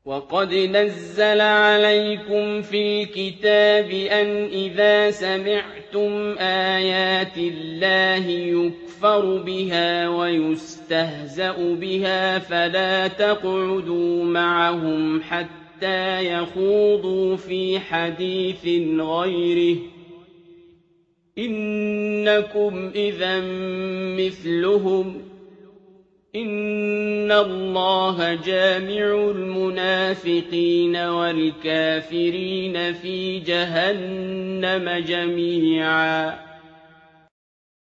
وَقَدْ نَزَّلَ عَلَيْكُمْ فِي الْكِتَابِ أَنْ إِذَا سَمِعْتُمْ آيَاتِ اللَّهِ يُكْفَرُ بِهَا وَيُسْتَهْزَأُ بِهَا فَلَا تَقْعُدُوا مَعَهُمْ حَتَّىٰ يَخُوضُوا فِي حَدِيثٍ غَيْرِهِ ۚ إِنَّكُمْ إِذًا مِّثْلُهُمْ ۗ إِنَّ اللَّهَ جَامِعُ الْمُنَافِقِينَ وَالْكَافِرِينَ فِي جَهَنَّمَ جَمِيعًا